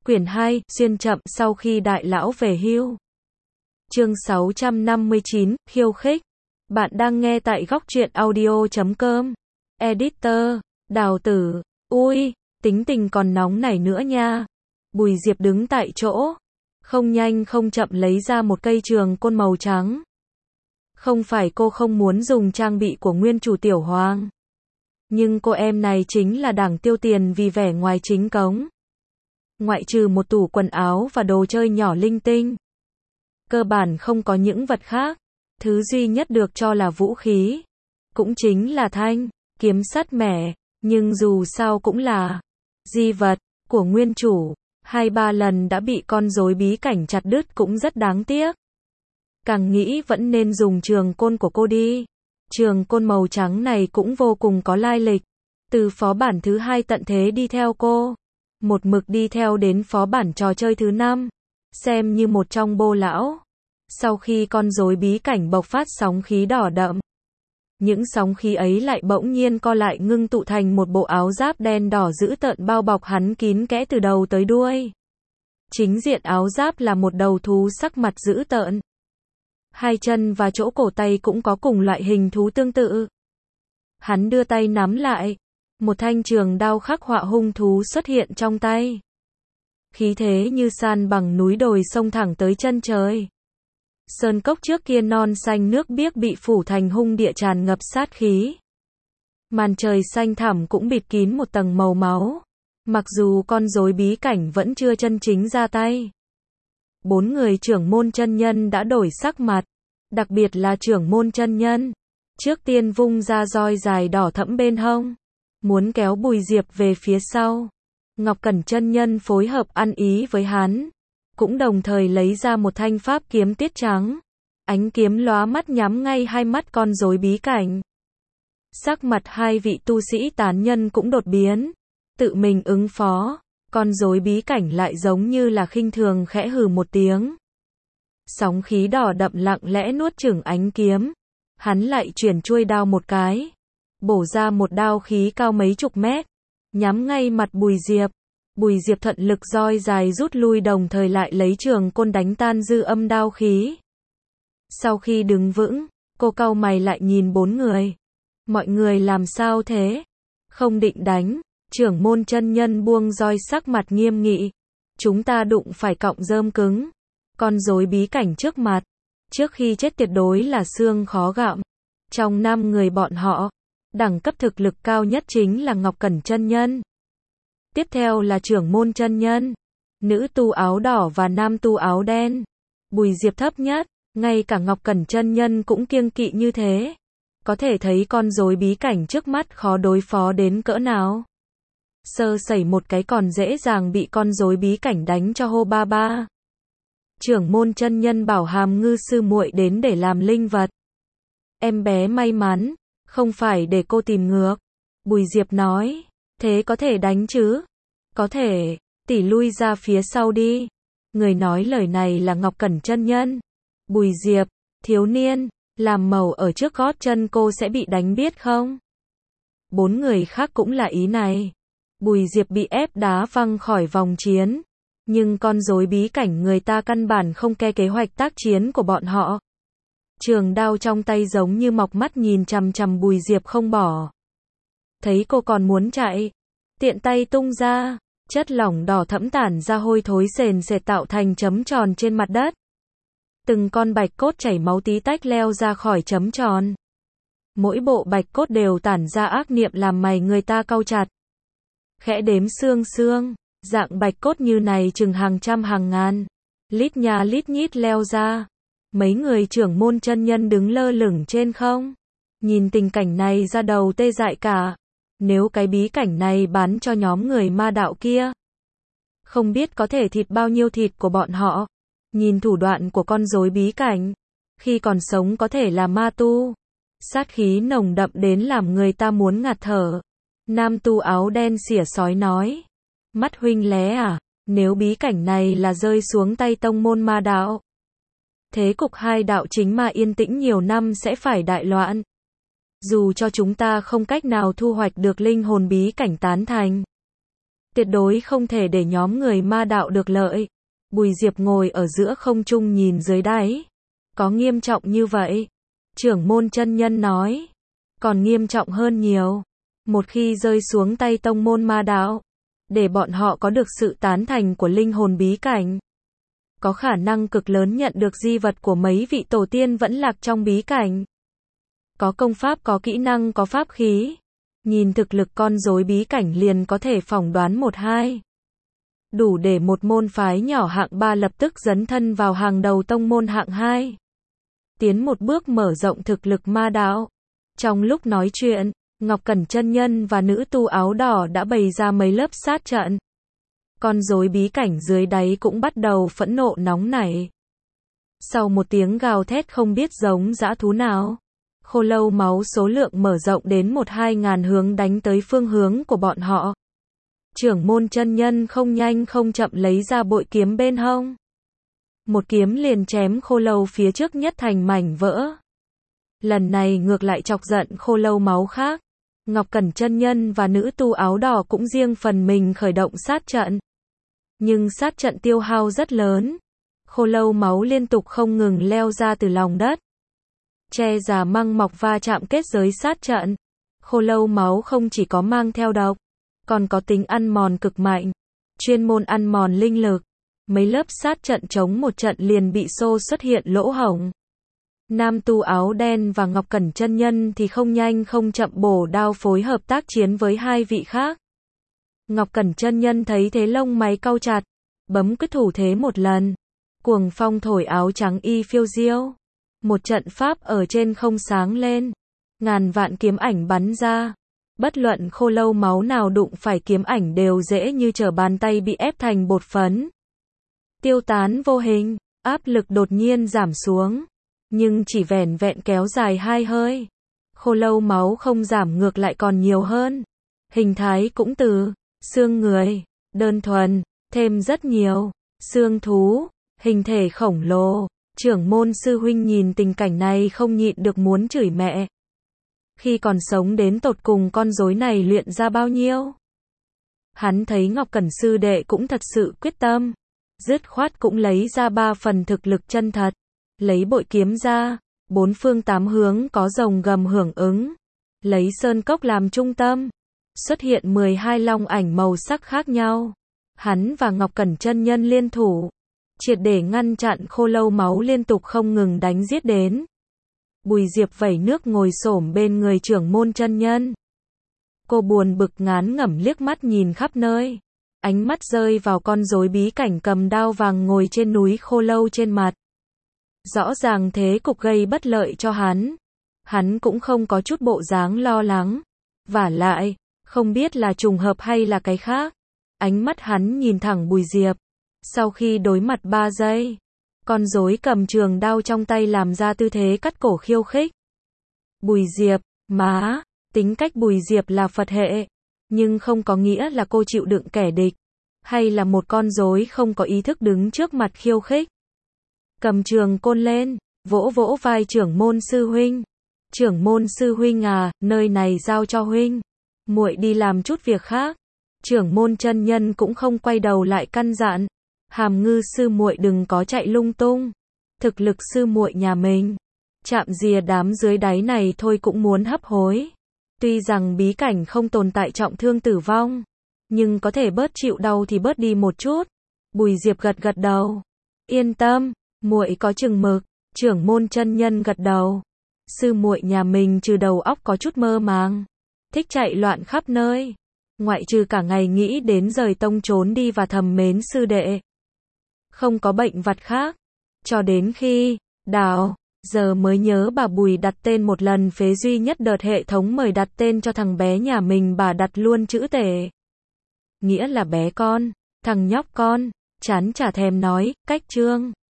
Quyển 2, xuyên chậm sau khi đại lão về hưu. Chương 659, khiêu khích. Bạn đang nghe tại góc truyện audio.com. Editor, Đào Tử. Ui, tính tình còn nóng nảy nữa nha. Bùi Diệp đứng tại chỗ, không nhanh không chậm lấy ra một cây trường côn màu trắng. Không phải cô không muốn dùng trang bị của nguyên chủ Tiểu Hoàng, nhưng cô em này chính là đảng tiêu tiền vì vẻ ngoài chính cống. Ngoại trừ một tủ quần áo và đồ chơi nhỏ linh tinh, cơ bản không có những vật khác. Thứ duy nhất được cho là vũ khí, cũng chính là thanh kiếm sắt mẻ, nhưng dù sao cũng là di vật của nguyên chủ, 2-3 lần đã bị con rối bí cảnh chặt đứt cũng rất đáng tiếc. Càng nghĩ vẫn nên dùng trường côn của cô đi. Trường côn màu trắng này cũng vô cùng có lai lịch, từ phó bản thứ 2 tận thế đi theo cô, một mực đi theo đến phó bản trò chơi thứ 5, xem như một trong bô lão. Sau khi con rối bí cảnh bộc phát sóng khí đỏ đậm, những sóng khí ấy lại bỗng nhiên co lại ngưng tụ thành một bộ áo giáp đen đỏ dữ tợn bao bọc hắn kín kẽ từ đầu tới đuôi. Chính diện áo giáp là một đầu thú sắc mặt dữ tợn. Hai chân và chỗ cổ tay cũng có cùng loại hình thú tương tự. Hắn đưa tay nắm lại, một thanh trường đao khắc họa hung thú xuất hiện trong tay. Khí thế như san bằng núi đồi sông thẳng tới chân trời. Sơn cốc trước kia non xanh nước biếc bị phủ thành hung địa tràn ngập sát khí. Màn trời xanh thẳm cũng bịt kín một tầng màu máu. Mặc dù con rối bí cảnh vẫn chưa chân chính ra tay, 4 người trưởng môn chân nhân đã đổi sắc mặt, đặc biệt là trưởng môn chân nhân. Trước tiên vung ra roi dài đỏ thẫm bên hông, muốn kéo Bùi Diệp về phía sau. Ngọc Cẩn chân nhân phối hợp ăn ý với hắn, cũng đồng thời lấy ra một thanh pháp kiếm tiết trắng. Ánh kiếm lóa mắt nhắm ngay hai mắt con rối bí cảnh. Sắc mặt hai vị tu sĩ tán nhân cũng đột biến, tự mình ứng phó. Con rối bí cảnh lại giống như là khinh thường khẽ hừ một tiếng. Sóng khí đỏ đậm lặng lẽ nuốt chửng ánh kiếm. Hắn lại chuyển chuôi đao một cái, bổ ra một đao khí cao mấy chục mét, nhắm ngay mặt Bùi Diệp. Bùi Diệp thuận lực roi dài rút lui, đồng thời lại lấy trường côn đánh tan dư âm đao khí. Sau khi đứng vững, cô cau mày lại nhìn 4 người. Mọi người làm sao thế? Không định đánh. Trưởng môn chân nhân buông roi, sắc mặt nghiêm nghị. Chúng ta đụng phải cọng rơm cứng. Con rối bí cảnh trước mặt, trước khi chết tuyệt đối là xương khó gặm. Trong 5 người bọn họ, đẳng cấp thực lực cao nhất chính là Ngọc Cẩn chân nhân. Tiếp theo là trưởng môn chân nhân, nữ tu áo đỏ và nam tu áo đen. Bùi Diệp thấp nhất, ngay cả Ngọc Cẩn chân nhân cũng kiêng kỵ như thế. Có thể thấy con rối bí cảnh trước mắt khó đối phó đến cỡ nào. Sơ sẩy một cái còn dễ dàng bị con rối bí cảnh đánh cho hô ba ba. Trưởng môn chân nhân bảo Hàm Ngư sư muội đến để làm linh vật. Em bé may mắn, không phải để cô tìm ngược. Bùi Diệp nói, thế có thể đánh chứ? Có thể, tỷ lui ra phía sau đi. Người nói lời này là Ngọc Cẩn chân nhân. Bùi Diệp, thiếu niên, làm màu ở trước gót chân cô sẽ bị đánh biết không? 4 người khác cũng là ý này. Bùi Diệp bị ép đá văng khỏi vòng chiến, nhưng con rối bí cảnh người ta căn bản không ke kế hoạch tác chiến của bọn họ. Trường đao trong tay giống như mọc mắt nhìn chằm chằm Bùi Diệp không bỏ. Thấy cô còn muốn chạy, tiện tay tung ra, chất lỏng đỏ thẫm tản ra hôi thối sền sệt tạo thành chấm tròn trên mặt đất. Từng con bạch cốt chảy máu tí tách leo ra khỏi chấm tròn. Mỗi bộ bạch cốt đều tản ra ác niệm làm mày người ta cau chặt. Khẽ đếm xương xương, dạng bạch cốt như này chừng hàng trăm hàng ngàn, lít nhà lít nhít leo ra. Mấy người trưởng môn chân nhân đứng lơ lửng trên không, nhìn tình cảnh này ra đầu tê dại cả. Nếu cái bí cảnh này bán cho nhóm người ma đạo kia, không biết có thể thịt bao nhiêu thịt của bọn họ. Nhìn thủ đoạn của con rối bí cảnh, khi còn sống có thể là ma tu, sát khí nồng đậm đến làm người ta muốn ngạt thở. Nam tu áo đen xỉa sói nói, mắt huynh lé à, nếu bí cảnh này là rơi xuống tay tông môn ma đạo, thế cục hai đạo chính ma yên tĩnh nhiều năm sẽ phải đại loạn. Dù cho chúng ta không cách nào thu hoạch được linh hồn bí cảnh tán thành, Tuyệt đối không thể để nhóm người ma đạo được lợi. Bùi Diệp ngồi ở giữa không trung nhìn dưới đáy. Có nghiêm trọng như vậy? Trưởng môn chân nhân nói. Còn nghiêm trọng hơn nhiều. Một khi rơi xuống tay tông môn ma đạo, để bọn họ có được sự tán thành của linh hồn bí cảnh, có khả năng cực lớn nhận được di vật của mấy vị tổ tiên vẫn lạc trong bí cảnh. Có công pháp, có kỹ năng, có pháp khí. Nhìn thực lực con rối bí cảnh liền có thể phỏng đoán 1-2. Đủ để một môn phái nhỏ hạng 3 lập tức dấn thân vào hàng đầu tông môn hạng 2. Tiến một bước mở rộng thực lực ma đạo. Trong lúc nói chuyện, Ngọc Cẩn chân nhân và nữ tu áo đỏ đã bày ra mấy lớp sát trận. Con rối bí cảnh dưới đáy cũng bắt đầu phẫn nộ nóng nảy. Sau một tiếng gào thét không biết giống dã thú nào, khô lâu máu số lượng mở rộng đến 1-2 ngàn hướng đánh tới phương hướng của bọn họ. Trưởng môn chân nhân không nhanh không chậm lấy ra bội kiếm bên hông. Một kiếm liền chém khô lâu phía trước nhất thành mảnh vỡ. Lần này ngược lại chọc giận khô lâu máu khác. Ngọc Cẩn chân nhân và nữ tu áo đỏ cũng riêng phần mình khởi động sát trận. Nhưng sát trận tiêu hao rất lớn. Khô lâu máu liên tục không ngừng leo ra từ lòng đất. Tre già măng mọc va chạm kết giới sát trận. Khô lâu máu không chỉ có mang theo độc, còn có tính ăn mòn cực mạnh. Chuyên môn ăn mòn linh lực. Mấy lớp sát trận chống một trận liền bị xô xuất hiện lỗ hổng. Nam tu áo đen và Ngọc Cẩn chân nhân thì không nhanh không chậm bổ đao phối hợp tác chiến với hai vị khác. Ngọc Cẩn chân nhân thấy thế lông mày cau chặt, bấm quyết thủ thế một lần. Cuồng phong thổi áo trắng y phiêu diêu. Một trận pháp ở trên không sáng lên. Ngàn vạn kiếm ảnh bắn ra. Bất luận khô lâu máu nào đụng phải kiếm ảnh đều dễ như trở bàn tay bị ép thành bột phấn. Tiêu tán vô hình, áp lực đột nhiên giảm xuống. Nhưng chỉ vẻn vẹn kéo dài 2 hơi. Khô lâu máu không giảm ngược lại còn nhiều hơn. Hình thái cũng từ xương người, đơn thuần, thêm rất nhiều, xương thú, hình thể khổng lồ. Trưởng môn sư huynh nhìn tình cảnh này không nhịn được muốn chửi mẹ. Khi còn sống đến tột cùng con rối này luyện ra bao nhiêu? Hắn thấy Ngọc Cẩn sư đệ cũng thật sự quyết tâm. Dứt khoát cũng lấy ra 3 phần thực lực chân thật. Lấy bội kiếm ra, 4 phương 8 hướng có rồng gầm hưởng ứng. Lấy sơn cốc làm trung tâm. Xuất hiện 12 long ảnh màu sắc khác nhau. Hắn và Ngọc Cẩn chân nhân liên thủ. Triệt để ngăn chặn khô lâu máu liên tục không ngừng đánh giết đến. Bùi Diệp vẩy nước ngồi xổm bên người trưởng môn chân nhân. Cô buồn bực ngán ngẩm liếc mắt nhìn khắp nơi. Ánh mắt rơi vào con rối bí cảnh cầm đao vàng ngồi trên núi khô lâu trên mặt. Rõ ràng thế cục gây bất lợi cho hắn. Hắn cũng không có chút bộ dáng lo lắng. Vả lại, không biết là trùng hợp hay là cái khác. Ánh mắt hắn nhìn thẳng Bùi Diệp. Sau khi đối mặt 3 giây, con rối cầm trường đao trong tay làm ra tư thế cắt cổ khiêu khích. Bùi Diệp, má, tính cách Bùi Diệp là Phật hệ, nhưng không có nghĩa là cô chịu đựng kẻ địch, hay là một con rối không có ý thức đứng trước mặt khiêu khích. Cầm trường côn lên, vỗ vỗ vai trưởng môn sư huynh. Trưởng môn sư huynh à, nơi này giao cho huynh. Muội đi làm chút việc khác. Trưởng môn chân nhân cũng không quay đầu lại căn dặn. Hàm Ngư sư muội đừng có chạy lung tung. Thực lực sư muội nhà mình, chạm rìa đám dưới đáy này thôi cũng muốn hấp hối. Tuy rằng bí cảnh không tồn tại trọng thương tử vong, nhưng có thể bớt chịu đau thì bớt đi một chút. Bùi Diệp gật gật đầu. Yên tâm, muội có chừng mực. Trưởng môn chân nhân gật đầu. Sư muội nhà mình trừ đầu óc có chút mơ màng, thích chạy loạn khắp nơi, ngoại trừ cả ngày nghĩ đến rời tông trốn đi và thầm mến sư đệ. Không có bệnh vặt khác. Cho đến khi Đào giờ mới nhớ bà Bùi đặt tên một lần phế duy nhất đợt hệ thống mời đặt tên cho thằng bé nhà mình, bà đặt luôn chữ tể. Nghĩa là bé con, thằng nhóc con, chán chả thèm nói, cách chương.